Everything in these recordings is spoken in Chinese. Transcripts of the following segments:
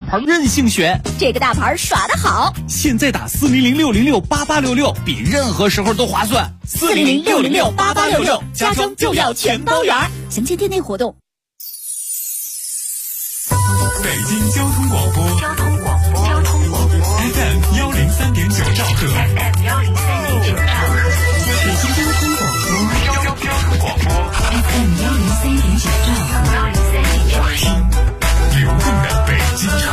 牌任性选， 这个大牌耍得好。 现在打400-606-8866，比任何时候都划算。 400-606-8866，家装就要全包圆。详情店内活动。 北京交通广播FM 103.9兆赫， 北京交通广播 FM 103.9兆赫， 流动的北京城。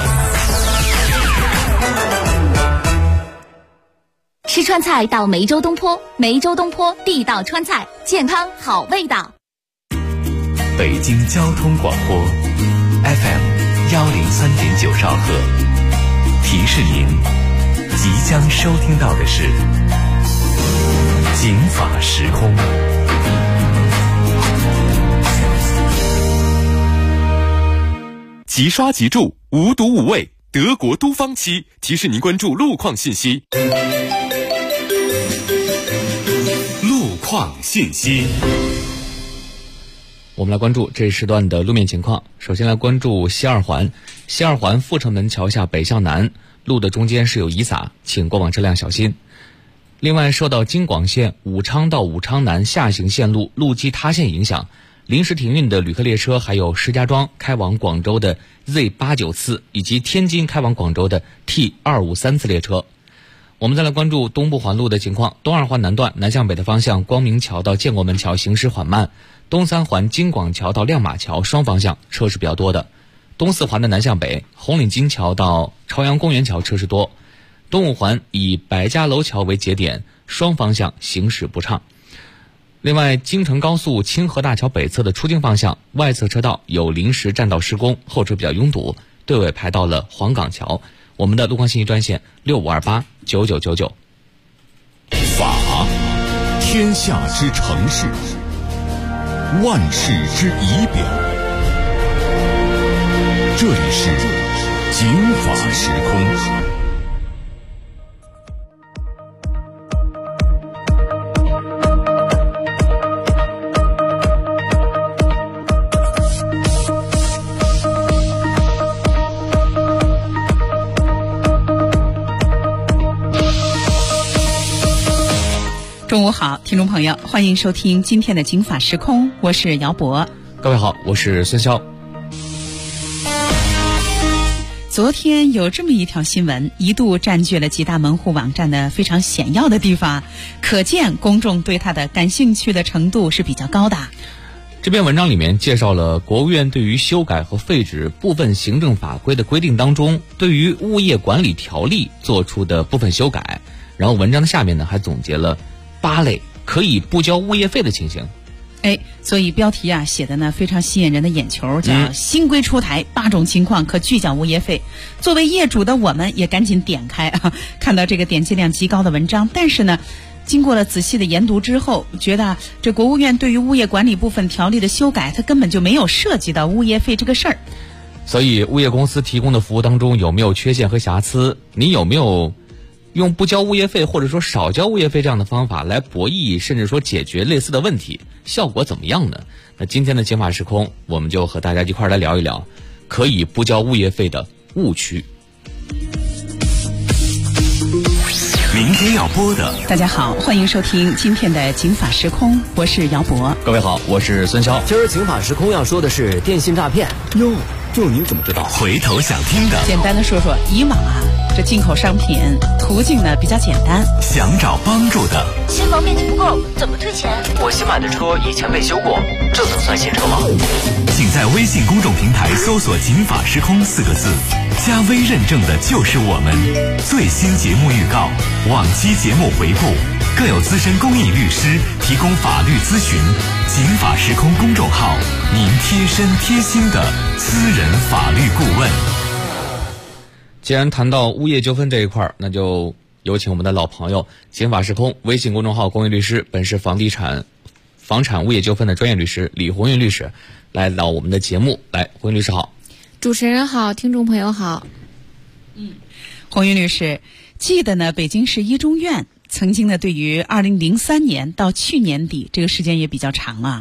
吃川菜到梅州东坡，梅州东坡地道川菜，健康好味道。 北京交通广播 FM 103.9兆赫，提示您即将收听到的是警法时空。 即刷即住，无毒无味，德国都方漆提示您关注路况信息。路况信息， 我们来关注这一时段的路面情况。首先来关注西二环阜成门桥下北向南路的中间是有遗撒，请过往车辆小心。另外，受到京广线武昌到武昌南下行线路路基塌陷影响，临时停运的旅客列车还有石家庄开往广州的 Z89 次以及天津开往广州的 T253次列车。我们再来关注东部环路的情况。东二环南段南向北的方向，光明桥到建国门桥行驶缓慢，东三环京广桥到亮马桥双方向车是比较多的。东四环的南向北，红领巾桥到朝阳公园桥车是多。东五环以百家楼桥为节点，双方向行驶不畅。另外，京承高速清河大桥北侧的出京方向外侧车道有临时占道施工，后车比较拥堵，队尾排到了黄岗桥。我们的路况信息专线65289999。 法，天下之成事，万事之仪表。这里是警法时空。 中午好，听众朋友，欢迎收听今天的警法时空，我是姚博。 各位好，我是孙潇。 昨天有这么一条新闻，一度占据了几大门户网站的非常显要的地方，可见公众对它的感兴趣的程度是比较高的。 这篇文章里面介绍了国务院对于修改和废止部分行政法规的规定当中，对于物业管理条例做出的部分修改。然后文章的下面呢，还总结了8类可以不交物业费的情形。 所以标题写的呢非常吸引人的眼球，叫新规出台8种情况可拒缴物业费。作为业主的我们也赶紧点开看到这个点击量极高的文章，但是呢经过了仔细的研读之后，觉得这国务院对于物业管理部分条例的修改，它根本就没有涉及到物业费这个事儿。 所以物业公司提供的服务当中有没有缺陷和瑕疵，你有没有用不交物业费或者说少交物业费这样的方法来博弈甚至说解决类似的问题，效果怎么样呢？那今天的警法时空，我们就和大家一块来聊一聊可以不交物业费的误区。 明天要播的， 大家好，欢迎收听今天的警法时空，我是姚博。 各位好，我是孙潇。 今儿警法时空要说的是电信诈骗。 哟，这您怎么知道？ 回头想听的， 简单的说说以往这进口商品途径呢比较简单， 想找帮助的， 新房面积不够怎么退钱？ 我新买的车以前被修过，这能算新车吗？ 请在微信公众平台搜索警法时空4个字，加微认证的就是我们。最新节目预告，往期节目回顾，更有资深公益律师提供法律咨询。警法时空公众号，您贴身贴心的私人法律顾问。 既然谈到物业纠纷这一块，那就有请我们的老朋友警法时空微信公众号公益律师，本是房产物业纠纷的专业律师李红运律师来到我们的节目。来，红运律师好。 主持人好，听众朋友好。 红运律师，记得呢北京市一中院曾经呢对于2003年到去年底这个时间也比较长了，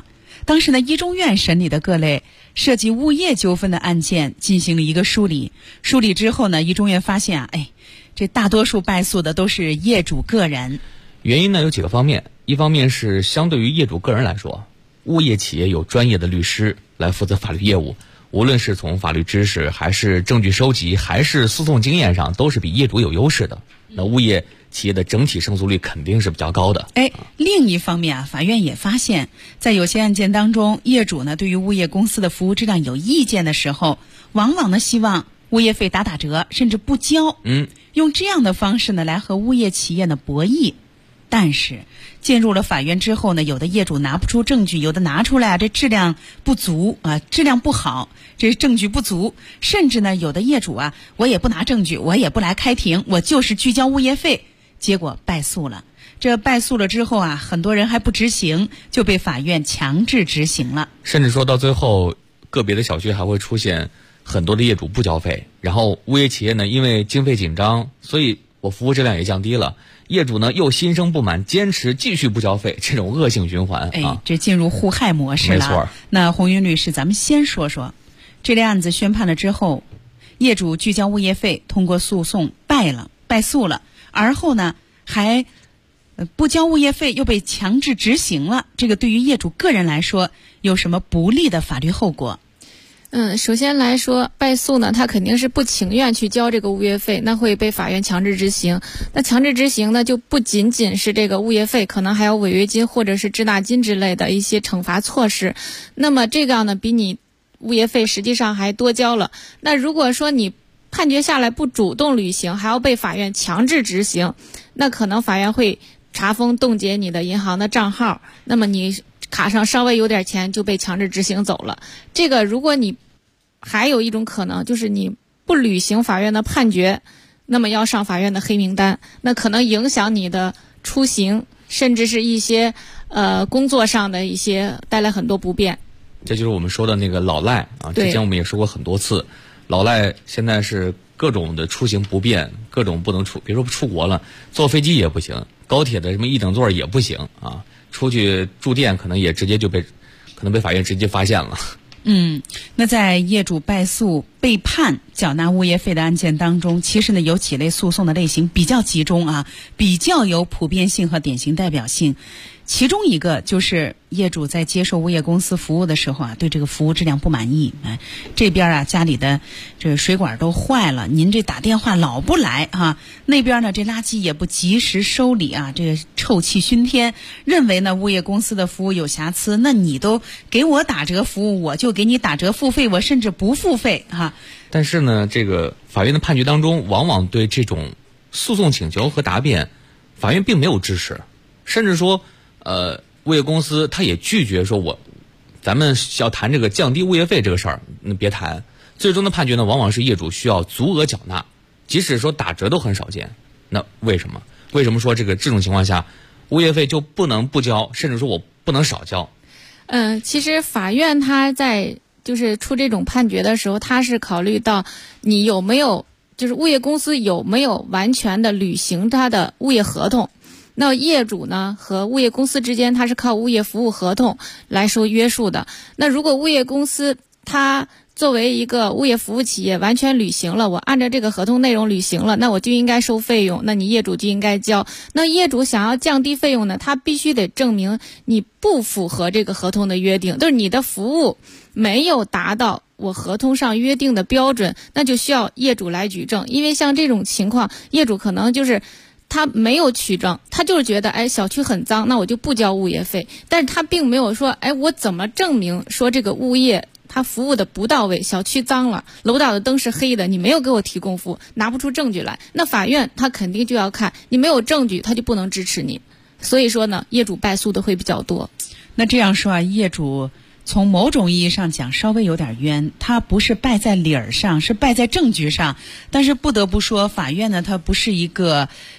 当时呢，一中院审理的各类涉及物业纠纷的案件进行了一个梳理。梳理之后呢，一中院发现啊，这大多数败诉的都是业主个人。 原因呢有几个方面，一方面是相对于业主个人来说，物业企业有专业的律师来负责法律业务，无论是从法律知识还是证据收集还是诉讼经验上，都是比业主有优势的。那物业企业的整体胜诉率肯定是比较高的。 另一方面啊，法院也发现，在有些案件当中，业主呢对于物业公司的服务质量有意见的时候，往往呢希望物业费打折，甚至不交。用这样的方式呢来和物业企业呢博弈。但是进入了法院之后呢，有的业主拿不出证据，有的拿出来这质量不足啊，质量不好，这证据不足，甚至呢有的业主啊，我也不拿证据，我也不来开庭，我就是拒交物业费，结果败诉了。这败诉了之后啊，很多人还不执行，就被法院强制执行了。 甚至说到最后，个别的小区还会出现很多的业主不交费，然后物业企业呢因为经费紧张，所以我服务质量也降低了，业主呢又心生不满，坚持继续不交费，这种恶性循环这进入互害模式了。 没错。 那红云律师，咱们先说说这类案子宣判了之后，业主拒交物业费，通过诉讼败诉了，而后呢还不交物业费又被强制执行了，这个对于业主个人来说有什么不利的法律后果？ 首先来说，败诉呢，他肯定是不情愿去交这个物业费，那会被法院强制执行。那强制执行呢，就不仅仅是这个物业费，可能还有违约金或者是滞纳金之类的一些惩罚措施。那么这个样呢，比你物业费实际上还多交了。那如果说你判决下来不主动履行，还要被法院强制执行，那可能法院会查封冻结你的银行的账号，那么你卡上稍微有点钱就被强制执行走了。这个如果你还有一种可能，就是你不履行法院的判决，那么要上法院的黑名单，那可能影响你的出行，甚至是一些工作上的一些带来很多不便。 这就是我们说的那个老赖啊，之前我们也说过很多次，老赖现在是各种的出行不便，各种不能出，别说出国了，坐飞机也不行，高铁的什么一等座也不行啊，出去住店可能也直接就被法院直接发现了。 那在业主败诉被判缴纳物业费的案件当中，其实呢有几类诉讼的类型比较集中啊，比较有普遍性和典型代表性。其中一个就是业主在接受物业公司服务的时候啊，对这个服务质量不满意，这边啊家里的这个水管都坏了，您这打电话老不来啊，那边呢这垃圾也不及时收理啊，这个臭气熏天，认为呢物业公司的服务有瑕疵，那你都给我打折服务，我就给你打折付费，我甚至不付费啊。 但是呢，这个法院的判决当中，往往对这种诉讼请求和答辩，法院并没有支持，甚至说物业公司他也拒绝说咱们要谈这个降低物业费这个事儿，那别谈。最终的判决呢，往往是业主需要足额缴纳，即使说打折都很少见。那为什么说这种情况下，物业费就不能不交，甚至说我不能少交？ 其实法院他在就是出这种判决的时候，他是考虑到你有没有，就是物业公司有没有完全的履行他的物业合同。那业主呢和物业公司之间，它是靠物业服务合同来受约束的。那如果物业公司它作为一个物业服务企业完全履行了，我按照这个合同内容履行了，那我就应该收费用，那你业主就应该交。那业主想要降低费用呢，他必须得证明你不符合这个合同的约定，就是你的服务没有达到我合同上约定的标准，那就需要业主来举证。因为像这种情况，业主可能就是他没有取证，他就是觉得小区很脏，那我就不交物业费，但是他并没有说我怎么证明说这个物业他服务的不到位，小区脏了，楼道的灯是黑的，你没有给我提供服务，拿不出证据来，那法院他肯定就要看你没有证据，他就不能支持你。所以说呢，业主败诉的会比较多。 那这样说啊，业主从某种意义上讲稍微有点冤，他不是败在理儿上，是败在证据上。但是不得不说，法院呢它不是一个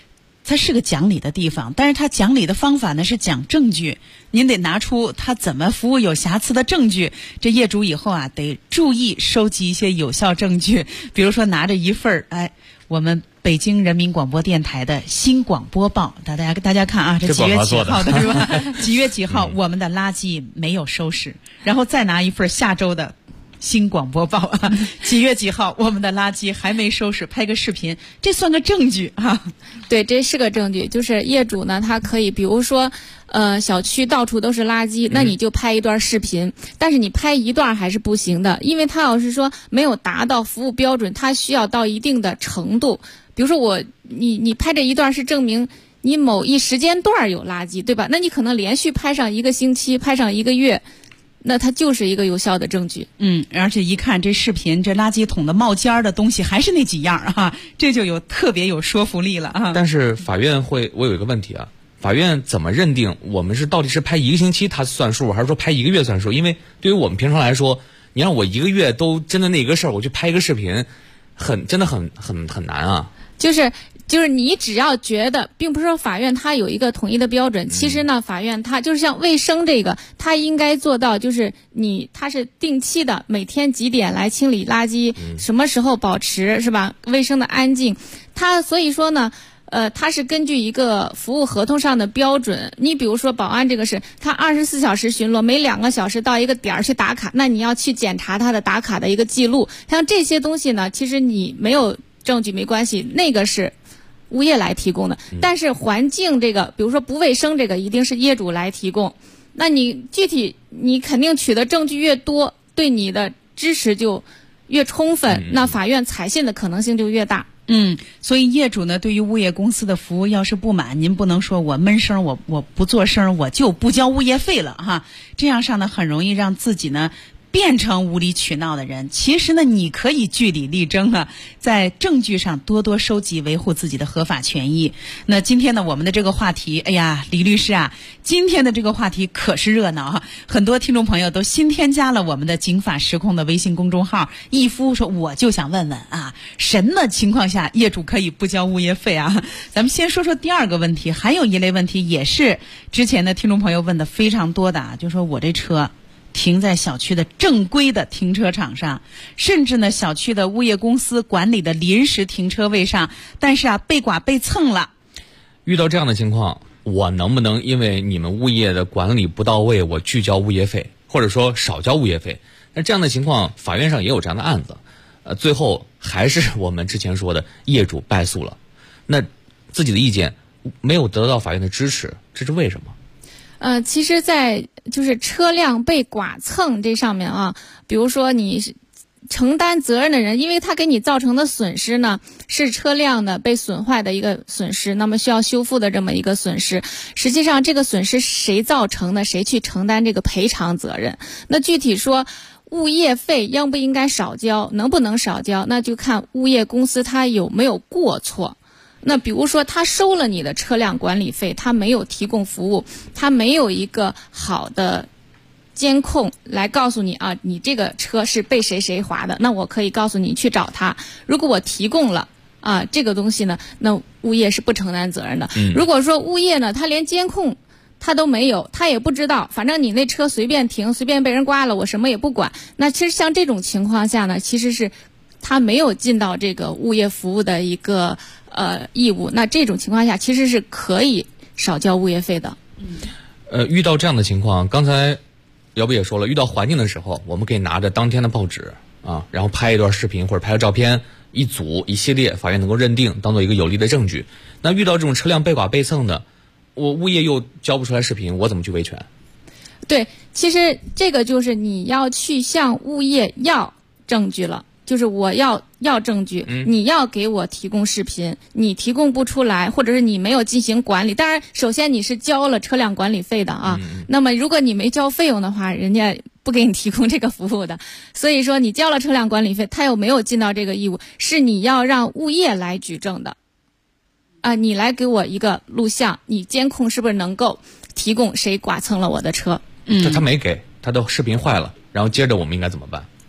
它是个讲理的地方，但是它讲理的方法呢是讲证据，您得拿出他怎么服务有瑕疵的证据。这业主以后啊得注意收集一些有效证据，比如说拿着一份我们北京人民广播电台的新广播报，大家看啊，这几月几号的是吧？几月几号我们的垃圾没有收拾，然后再拿一份下周的新广播报啊，几月几号我们的垃圾还没收拾，拍个视频，这算个证据啊。 对，这是个证据，就是业主呢他可以比如说小区到处都是垃圾，那你就拍一段视频，但是你拍一段还是不行的，因为他要是说没有达到服务标准，他需要到一定的程度。比如说你拍这一段是证明你某一时间段有垃圾，对吧？那你可能连续拍上1个星期，拍上1个月，那它就是一个有效的证据。 而且一看这视频，这垃圾桶的冒尖儿的东西还是那几样啊，这就特别有说服力了啊。 但是法院我有一个问题啊，法院怎么认定我们到底是拍1个星期它算数，还是说拍1个月算数？因为对于我们平常来说，你让我1个月都真的那个事儿，我去拍一个视频，真的很难啊。 就是你只要觉得，并不是说法院它有一个统一的标准，其实呢，法院它就是像卫生这个，它应该做到就是它是定期的，每天几点来清理垃圾，什么时候保持是吧？卫生的安静，所以说呢，它是根据一个服务合同上的标准。你比如说保安这个是，他24小时巡逻，每2个小时到一个点儿去打卡，那你要去检查他的打卡的一个记录。像这些东西呢，其实你没有证据没关系，那个是物业来提供的，但是环境这个，比如说不卫生这个，一定是业主来提供。那你具体你肯定取得证据越多，对你的支持就越充分，那法院采信的可能性就越大。 所以业主呢，对于物业公司的服务要是不满，您不能说我闷声，我不做声，我就不交物业费了哈。这样上呢，很容易让自己呢变成无理取闹的人。其实呢，你可以据理力争啊，在证据上多多收集，维护自己的合法权益。那今天呢，我们的这个话题，哎呀，李律师啊，今天的这个话题可是热闹啊！很多听众朋友都新添加了我们的警法实控的微信公众号。一夫说，我就想问问啊，什么情况下业主可以不交物业费啊？咱们先说说第二个问题，还有一类问题也是之前的听众朋友问的非常多的啊，就说我这车停在小区的正规的停车场上，甚至呢小区的物业公司管理的临时停车位上，但是啊被剐被蹭了。 遇到这样的情况，我能不能因为你们物业的管理不到位，我拒交物业费，或者说少交物业费？那这样的情况，法院上也有这样的案子，最后还是我们之前说的业主败诉了，那自己的意见没有得到法院的支持，这是为什么？ 其实在就是车辆被剐蹭这上面啊，比如说你承担责任的人，因为他给你造成的损失呢是车辆的被损坏的一个损失，那么需要修复的这么一个损失，实际上这个损失谁造成的，谁去承担这个赔偿责任。那具体说物业费应不应该少交，能不能少交，那就看物业公司它有没有过错。那比如说他收了你的车辆管理费，他没有提供服务，他没有一个好的监控来告诉你啊，你这个车是被谁谁划的，那我可以告诉你去找他。如果我提供了啊这个东西呢，那物业是不承担责任的。如果说物业呢，他连监控他都没有，他也不知道，反正你那车随便停，随便被人刮了，我什么也不管。那其实像这种情况下呢，其实是他没有尽到这个物业服务的一个义务，那这种情况下其实是可以少交物业费的。 遇到这样的情况，刚才姚不也说了，遇到环境的时候，我们可以拿着当天的报纸啊，然后拍一段视频或者拍个照片，一组一系列，法院能够认定当做一个有力的证据。那遇到这种车辆被剐被蹭的，我物业又交不出来视频，我怎么去维权？ 对，其实这个就是你要去向物业要证据了。就是我要证据，你要给我提供视频，你提供不出来，或者是你没有进行管理。当然，首先你是交了车辆管理费的啊。那么如果你没交费用的话，人家不给你提供这个服务的。所以说你交了车辆管理费，他又没有尽到这个义务，是你要让物业来举证的。你来给我一个录像，你监控是不是能够提供谁剐蹭了我的车？ 他没给，他的视频坏了，然后接着我们应该怎么办？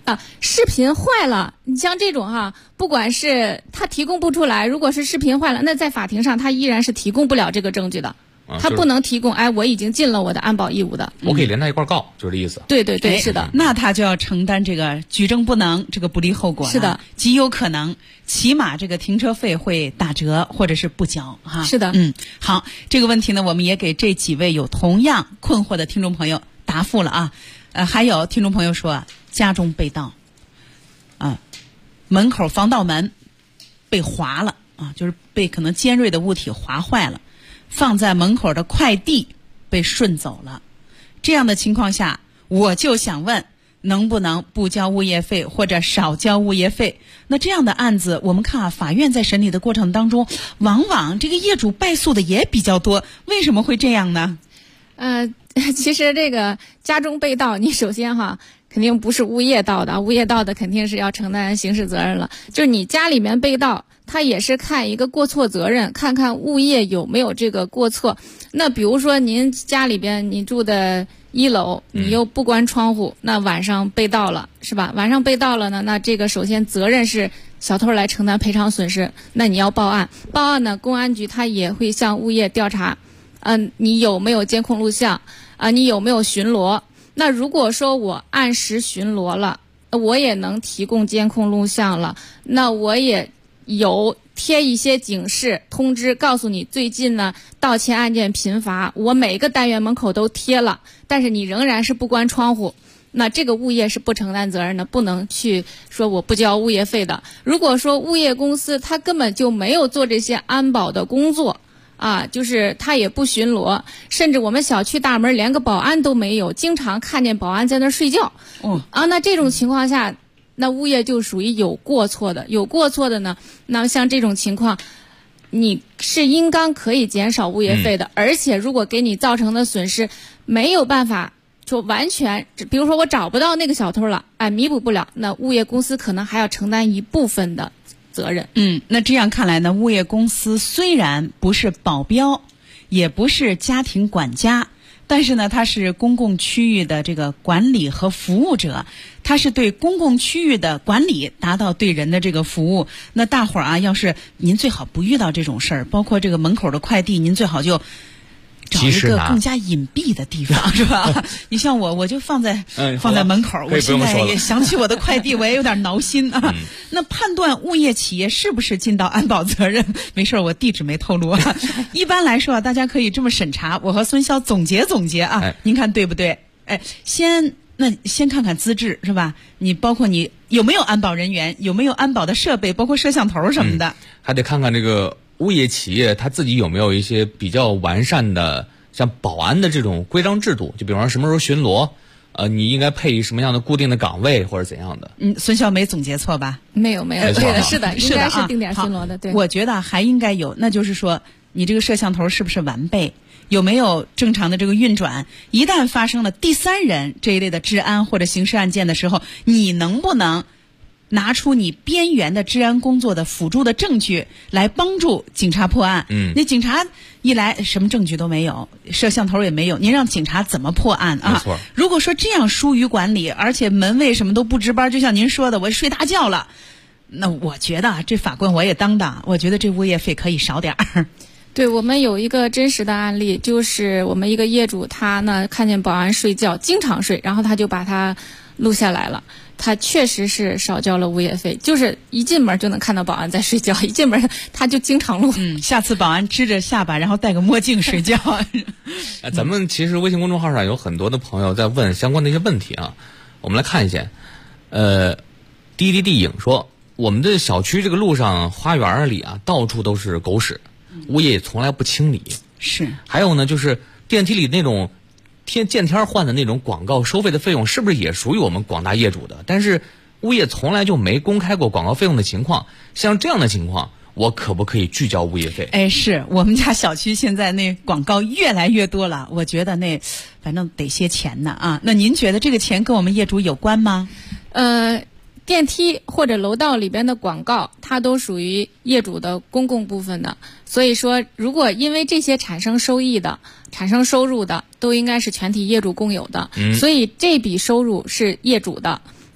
视频坏了，你像这种哈，不管是他提供不出来，如果是视频坏了，那在法庭上他依然是提供不了这个证据的。他不能提供，我已经尽了我的安保义务的。 我可以连他一块告，就是这意思。 对，是的。 那他就要承担这个举证不能这个不利后果了。 是的， 极有可能起码这个停车费会打折或者是不交哈。 是的， 好，这个问题呢，我们也给这几位有同样困惑的听众朋友答复了啊。还有听众朋友说，家中被盗，门口防盗门被划了啊，就是被可能尖锐的物体划坏了。放在门口的快递被顺走了，这样的情况下，我就想问，能不能不交物业费或者少交物业费？那这样的案子，我们看法院在审理的过程当中，往往这个业主败诉的也比较多，为什么会这样呢？ 其实这个家中被盗，你首先肯定不是物业盗的，物业盗的肯定是要承担刑事责任了。就是你家里面被盗，他也是看一个过错责任，看看物业有没有这个过错。那比如说您家里边你住的1楼，你又不关窗户，那晚上被盗了，是吧？晚上被盗了呢，那这个首先责任是小偷来承担赔偿损失，那你要报案。报案呢，公安局他也会向物业调查，你有没有监控录像你有没有巡逻？那如果说我按时巡逻了，我也能提供监控录像了，那我也有贴一些警示通知，告诉你最近呢盗窃案件频发，我每个单元门口都贴了，但是你仍然是不关窗户，那这个物业是不承担责任的，不能去说我不交物业费的。如果说物业公司他根本就没有做这些安保的工作就是他也不巡逻，甚至我们小区大门连个保安都没有，经常看见保安在那儿睡觉。那这种情况下，那物业就属于有过错的。有过错的呢，那像这种情况，你是应当可以减少物业费的。而且如果给你造成的损失没有办法说完全，比如说我找不到那个小偷了，弥补不了，那物业公司可能还要承担一部分的责任。 那这样看来呢，物业公司虽然不是保镖，也不是家庭管家，但是呢，它是公共区域的这个管理和服务者，它是对公共区域的管理达到对人的这个服务。那大伙儿要是您最好不遇到这种事儿，包括这个门口的快递，您最好就找一个更加隐蔽的地方，是吧？你像我就放在门口，我现在也想起我的快递，我也有点挠心啊。那判断物业企业是不是尽到安保责任，没事，我地址没透露啊。一般来说大家可以这么审查，我和孙骁总结总结啊，您看对不对？先看看资质，是吧？你包括你有没有安保人员，有没有安保的设备，包括摄像头什么的， 还得看看这个物业企业他自己有没有一些比较完善的像保安的这种规章制度，就比方说什么时候巡逻，你应该配什么样的固定的岗位或者怎样的。 孙骁没总结错吧？ 没有，对的，是的，应该是定点巡逻的。对， 我觉得还应该有，那就是说你这个摄像头是不是完备，有没有正常的这个运转？一旦发生了第三人这一类的治安或者刑事案件的时候，你能不能拿出你边缘的治安工作的辅助的证据来帮助警察破案？那警察一来什么证据都没有，摄像头也没有，您让警察怎么破案啊？ 没错。如果说这样疏于管理，而且门卫什么都不值班，就像您说的，我睡大觉了，那我觉得这法官我也当的，我觉得这物业费可以少点儿。 对，我们有一个真实的案例，就是我们一个业主，他呢看见保安睡觉，经常睡，然后他就把他录下来了。他确实是少交了物业费，就是一进门就能看到保安在睡觉，一进门他就经常录。 下次保安支着下巴，然后戴个墨镜睡觉。 咱们其实微信公众号上有很多的朋友在问相关的一些问题啊，我们来看一下。滴滴滴影说，我们的小区这个路上花园里到处都是狗屎，物业也从来不清理。 是。 还有呢，就是电梯里那种见天换的那种广告收费的费用，是不是也属于我们广大业主的？但是物业从来就没公开过广告费用的情况。像这样的情况，我可不可以拒交物业费？ 是我们家小区现在那广告越来越多了，我觉得那反正得些钱呢啊。那您觉得这个钱跟我们业主有关吗？ 电梯或者楼道里边的广告，它都属于业主的公共部分的，所以说如果因为这些产生收益的、产生收入的，都应该是全体业主共有的，所以这笔收入是业主的。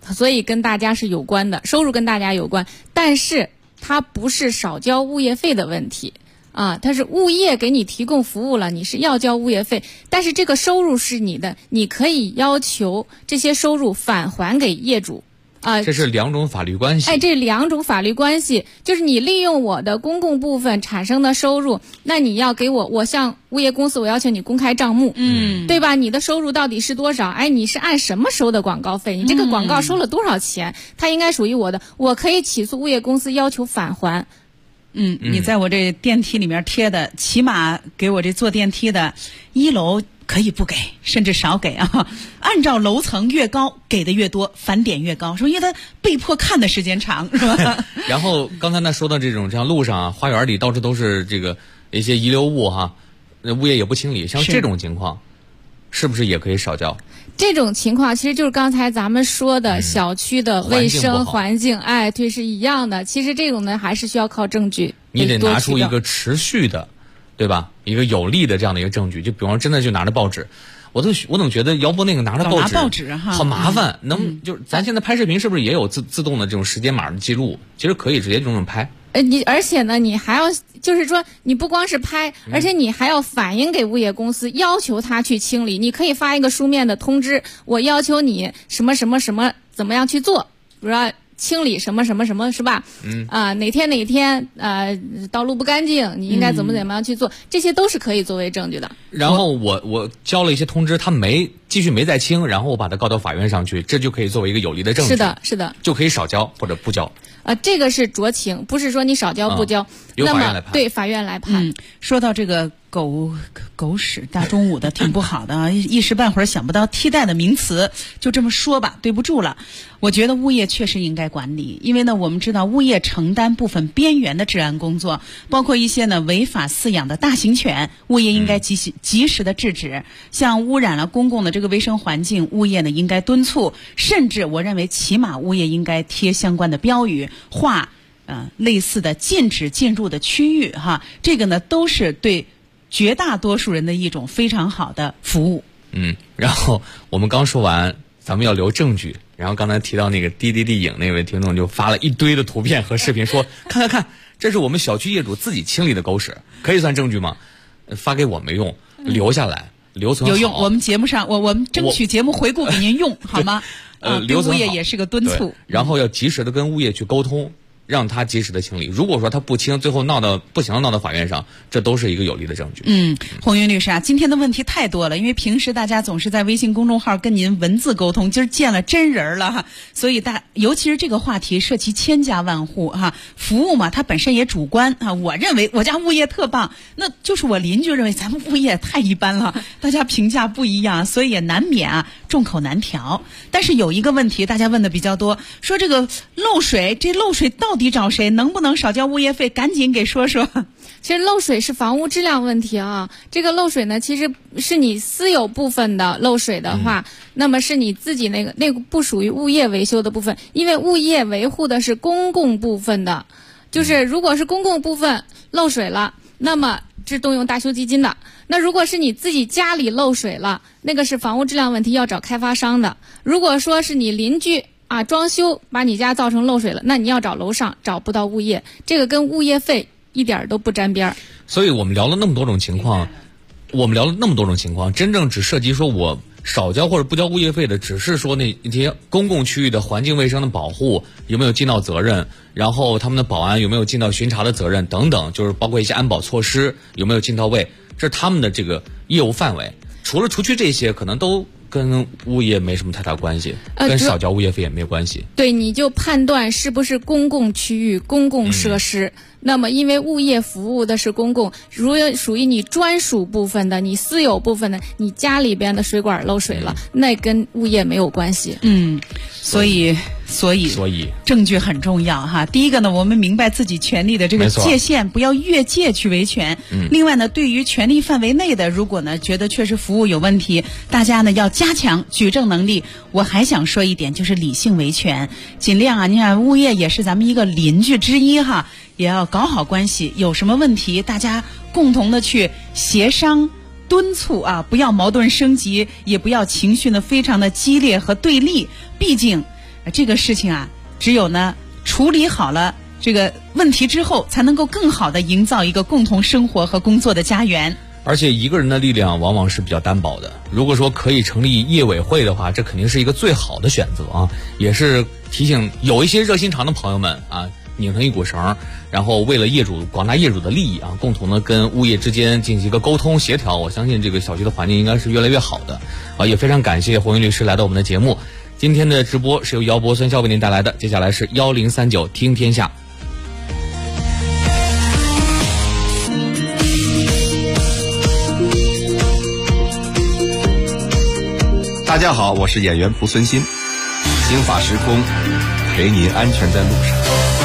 所以跟大家是有关的，收入跟大家有关，但是它不是少交物业费的问题。它是物业给你提供服务了，你是要交物业费，但是这个收入是你的，你可以要求这些收入返还给业主。 这是两种法律关系。 这两种法律关系，就是你利用我的公共部分产生的收入，那你要给我向物业公司，我要求你公开账目，对吧？你的收入到底是多少？你是按什么收的广告费？你这个广告收了多少钱？它应该属于我的，我可以起诉物业公司要求返还。 你在我这电梯里面贴的，起码给我这坐电梯的1楼可以不给，甚至少给啊。按照楼层越高，给的越多，返点越高，说因为他被迫看的时间长，是吧？ 然后刚才说的这种，像路上花园里到处都是这个一些遗留物物业也不清理，像这种情况，是不是也可以少交？ 这种情况其实就是刚才咱们说的小区的卫生环境，对，是一样的。其实这种呢，还是需要靠证据， 你得拿出一个持续的，对吧？一个有力的这样的一个证据。就比方说，真的就拿着报纸，我总觉得要不那个拿着报纸好麻烦。就是咱现在拍视频是不是也有自动的这种时间码的记录？其实可以直接这种拍。 而且呢，你还要就是说，你不光是拍，而且你还要反映给物业公司，要求他去清理。你可以发一个书面的通知，我要求你什么什么什么怎么样去做，比如说清理什么什么什么，是吧？哪天道路不干净，你应该怎么样去做，这些都是可以作为证据的。 然后我交了一些通知，他继续没再清，然后我把他告到法院上去，这就可以作为一个有力的证据。 是的， 就可以少交或者不交。 这个是酌情，不是说你少交不交， 由法院来判。 对，法院来判。 说到这个狗屎，大中午的挺不好的啊，一时半会儿想不到替代的名词，就这么说吧，对不住了。我觉得物业确实应该管理，因为呢，我们知道物业承担部分边缘的治安工作，包括一些呢违法饲养的大型犬，物业应该及时的制止。像污染了公共的这个卫生环境，物业呢应该敦促，甚至我认为起码物业应该贴相关的标语，画类似的禁止进入的区域这个呢都是对绝大多数人的一种非常好的服务。 然后我们刚说完，咱们要留证据。然后刚才提到那个滴滴影那位听众就发了一堆的图片和视频，说看，这是我们小区业主自己清理的狗屎，可以算证据吗？发给我没用，留下来，留存好。 有用，我们节目上我们争取节目回顾给您用好吗？对物业也是个敦促。 然后要及时的跟物业去沟通，让他及时的清理。如果说他不清，最后闹到法院上，这都是一个有力的证据。 红云律师今天的问题太多了，因为平时大家总是在微信公众号跟您文字沟通，今儿见了真人了所以尤其是这个话题涉及千家万户服务嘛，它本身也主观我认为我家物业特棒，那就是我邻居认为咱们物业太一般了，大家评价不一样，所以也难免众口难调。但是有一个问题大家问的比较多，说这个漏水到底找谁？能不能少交物业费？赶紧给说说。 其实漏水是房屋质量问题这个漏水呢，其实是你私有部分的漏水的话，那么是你自己那个不属于物业维修的部分，因为物业维护的是公共部分的，就是如果是公共部分漏水了，那么是动用大修基金的。那如果是你自己家里漏水了，那个是房屋质量问题，要找开发商的。如果说是你邻居装修把你家造成漏水了，那你要找楼上，找不到物业，这个跟物业费一点都不沾边儿。 所以我们聊了那么多种情况，真正只涉及说我少交或者不交物业费的，只是说那些公共区域的环境卫生的保护有没有尽到责任，然后他们的保安有没有尽到巡查的责任等等，就是包括一些安保措施有没有尽到位，这是他们的这个业务范围。除去这些，可能都跟物业没什么太大关系，跟少交物业费也没有关系。 对，你就判断是不是公共区域、公共设施。那么因为物业服务的是公共，如果属于你专属部分的、你私有部分的，你家里边的水管漏水了，那跟物业没有关系。 所以证据很重要第一个呢，我们明白自己权利的这个界限，不要越界去维权。另外呢，对于权利范围内的，如果呢觉得确实服务有问题，大家呢要加强举证能力。我还想说一点，就是理性维权，尽量你看物业也是咱们一个邻居之一也要搞好关系，有什么问题大家共同的去协商敦促不要矛盾升级，也不要情绪呢非常的激烈和对立。毕竟这个事情啊，只有呢处理好了这个问题之后，才能够更好的营造一个共同生活和工作的家园。 而且一个人的力量往往是比较单薄的，如果说可以成立业委会的话，这肯定是一个最好的选择啊！也是提醒有一些热心肠的朋友们啊，拧成一股绳，然后为了广大业主的利益啊，共同的跟物业之间进行一个沟通协调，我相信这个小区的环境应该是越来越好的啊！也非常感谢洪云律师来到我们的节目。今天的直播是由姚博、孙潇为您带来的，接下来是1039听天下。 大家好，我是演员蒲孙新，刑法时空，陪您安全在路上。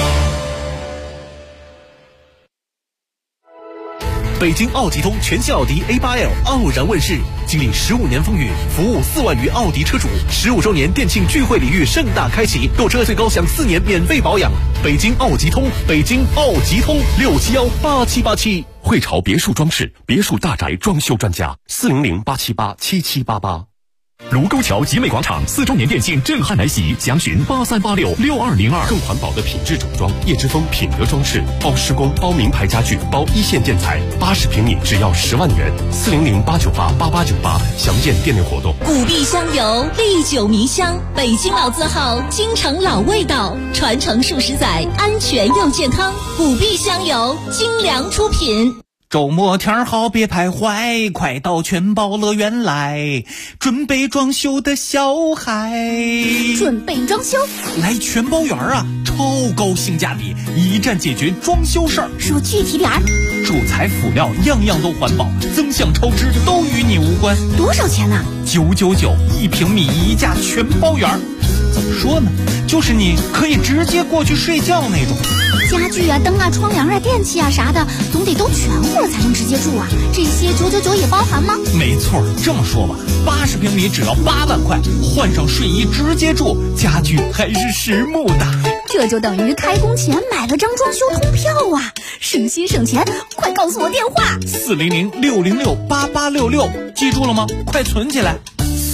北京奥吉通全新奥迪 A8L 傲然问世，经历15年风雨，服务4万余奥迪车主，15周年店庆聚会礼遇盛大开启，购车最高享4年免费保养。北京奥吉通，北京奥吉通，6718787。 汇潮别墅装饰，别墅大宅装修专家，400-878-7788。卢沟桥集美广场4周年店庆震撼来袭，详询83866202。更环保的品质整装，叶之峰品德装饰，包施工、包名牌家具、包一线建材，80平米只要10万元，400-898-8898。详见店内活动。 古碧香油，历久弥香，北京老字号，京城老味道，传承数十载，安全又健康。古碧香油，精良出品。 周末天好别徘徊，快到全宝乐园来，准备装修的小孩。 准备装修？ 来全宝园啊，超高性价比，一站解决装修事儿。 说具体点儿。 主材辅料样样都环保，增项超支都与你无关。 多少钱呢 ？999，1平米一价全包园。怎么说呢？就是你可以直接过去睡觉那种。 家具啊、灯啊、窗帘啊、电器啊啥的，总得都全乎了才能直接住啊。这些999也包含吗？ 没错，这么说吧，80平米只要8万块，换上睡衣直接住，家具还是实木的。 这就等于开工前买了张装修通票啊，省心省钱！快告诉我电话 ：400-606-8866，记住了吗？快存起来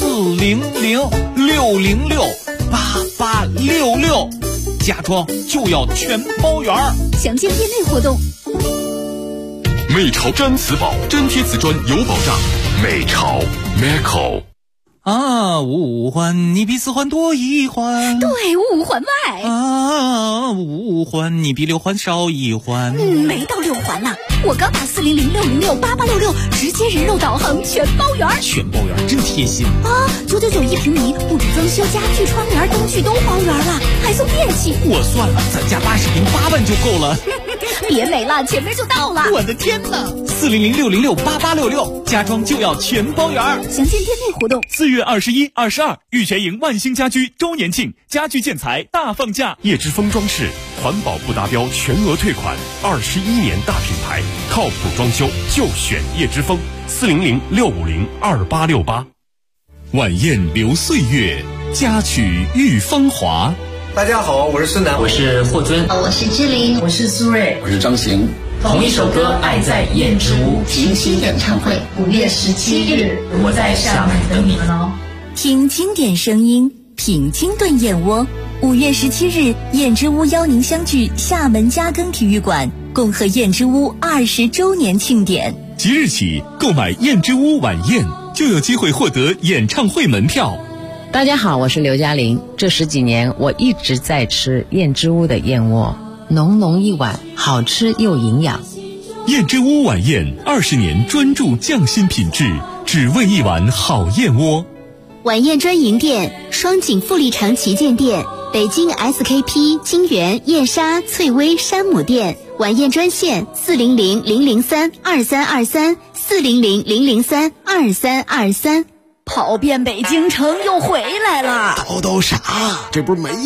，400-606-8866，家装就要全包圆。 详见店内活动。 美潮毡瓷宝，粘贴瓷砖有保障。美潮 Meco。 啊，五环你比4环多1环， 对，5环外。 啊，5环你比6环少1环。 没到6环呢，我刚打400-606-8866，直接人肉导航全包圆。 全包圆真贴心啊！999一平米，布置增修、家具、窗帘、灯具都包圆了，还送电器。 我算了，咱家80平8万就够了。 别美了，前面就到了。 我的天哪！400-606-8866，家装就要全包圆。 详见店内活动。 4月21、22，玉泉营万兴家居周年庆，家具建材大放价。 叶之峰装饰，环保不达标全额退款，21年大品牌，靠谱装修就选叶之峰。400-650-2868。 晚宴留岁月，佳曲遇芳华。 大家好，我是孙楠， 我是霍尊， 我是志玲， 我是苏芮， 我是张行。 同一首歌，爱在燕之屋平期演唱会5月17日， 我在厦门等你们哦。 听经典声音，品清炖燕窝。5月17日，燕之屋邀您相聚厦门嘉庚体育馆，共贺燕之屋20周年庆典。 即日起购买燕之屋晚宴，就有机会获得演唱会门票。 大家好，我是刘嘉玲。这10几年，我一直在吃燕之屋的燕窝，浓浓一碗，好吃又营养。 燕之屋晚宴20年专注匠心品质，只为一碗好燕窝。 晚宴专营店：双井富力城旗舰店、北京 SKP 金源燕莎翠微山姆店。晚宴专线：400-003-2323，400-003-2323。 跑遍北京城又回来了。 叨叨啥？这不是没